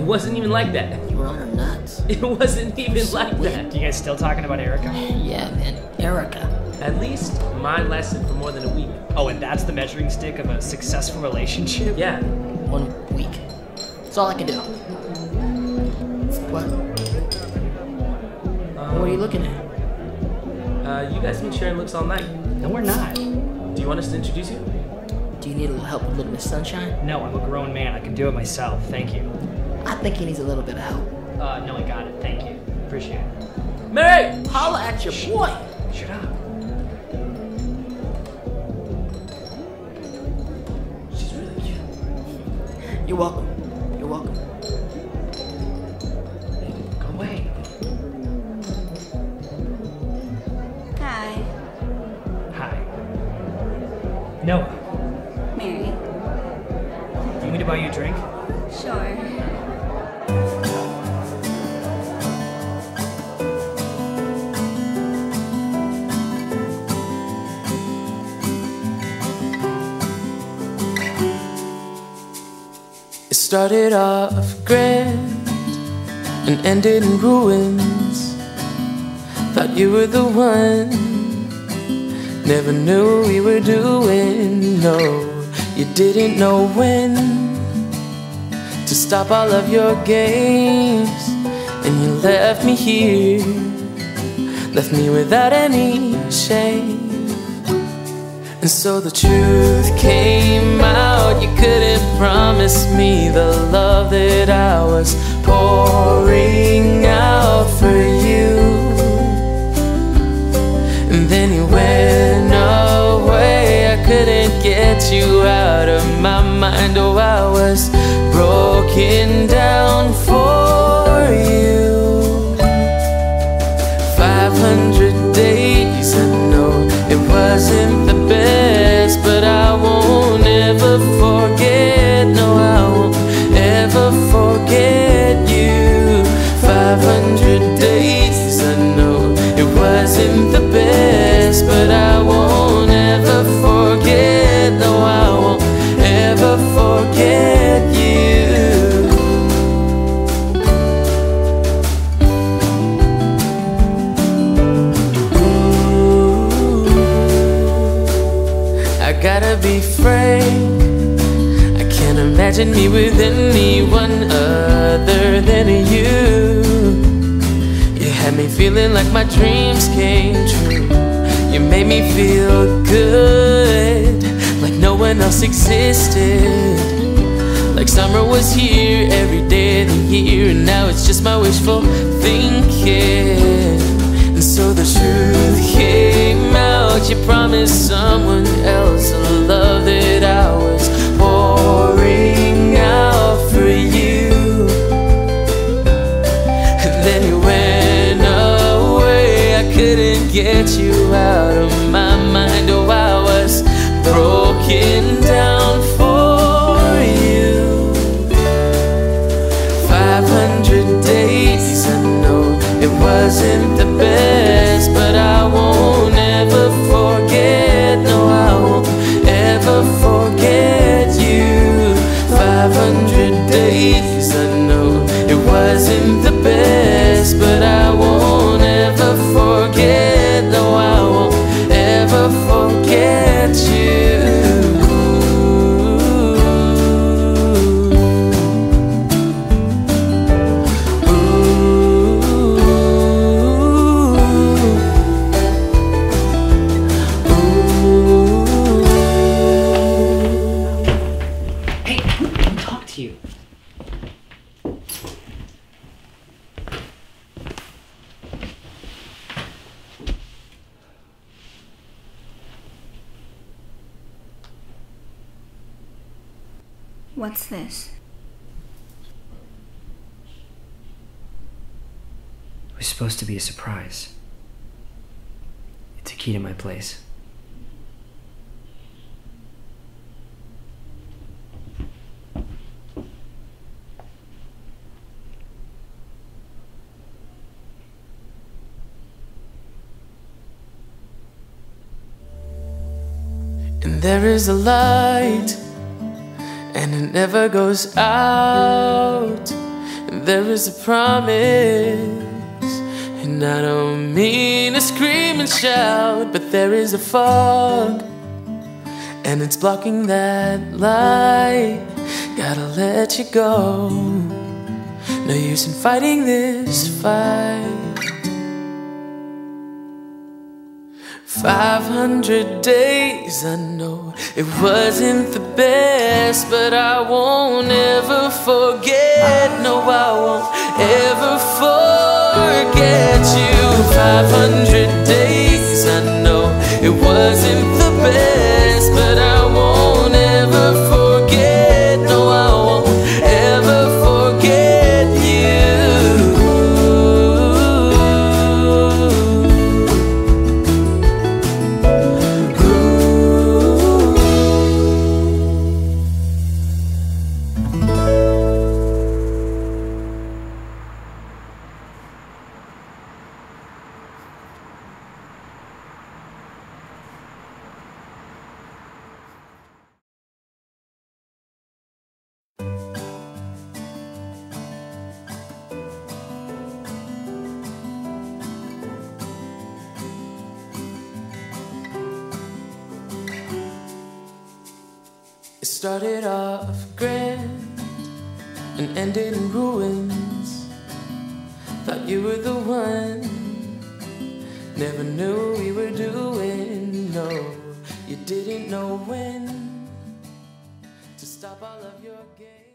wasn't even like that. You were on her nuts. It wasn't even like that. You guys still talking about Erica? Yeah, man. Erica. At least mine lasted for more than a week. Oh, and that's the measuring stick of a successful relationship? Yeah. 1 week. That's all I can do. What? What are you looking at? You guys been sharing looks all night. No, we're not. Do you want us to introduce you? Do you need a little help with Little Miss Sunshine? No, I'm a grown man. I can do it myself. Thank you. I think he needs a little bit of help. No, I got it. Thank you. Appreciate it. Mary! Holla at your boy! Shut up. She's really cute. You're welcome. You're welcome. Go away. Hi, Hi. Noah, Mary. you want me to buy you a drink? Sure. It started off grand and ended in ruins. Thought you were the one, never knew we were doing. No, you didn't know when to stop all of your games. And you left me here, left me without any shame. And so the truth came out. You couldn't promise me the love that I was pouring out for you. And then you went away. I couldn't get you out of my mind. Oh, I was broken down for you. 500 days, I know it wasn't the best, but I won't ever forget. No, I won't ever forget you. 500 days, I know it wasn't the best, but I won't ever forget. No, I won't ever forget you. I gotta be frank, I can't imagine me with anyone other than you. You had me feeling like my dreams came true. You made me feel good, like no one else existed. Like summer was here every day of the year, and now it's just my wishful thinking. And so the truth came out. You promised someone else a love that I was pouring out for you. And then you went away. I couldn't get you out of my mind. Oh, I was broken down for you. 500 days, I know it wasn't the best, but I won't ever forget. No, I won't ever forget you. 500 days, I know it wasn't the best, but I won't ever forget. No, I won't ever forget you. What's this? It was supposed to be a surprise. It's a key to my place. And there is a light, and it never goes out. there is a promise. And I don't mean to scream and shout, but there is a fog, and it's blocking that light. Gotta let you go. No use in fighting this fight. 500 days, I know it wasn't the best, but I won't ever forget. No, I won't ever forget you. 500 days, I know it wasn't the best, but I won't ever forget. No, I won't ever forget you. It started off grand and ended in ruins. Thought you were the one, never knew we were doing. No, you didn't know when to stop all of your games.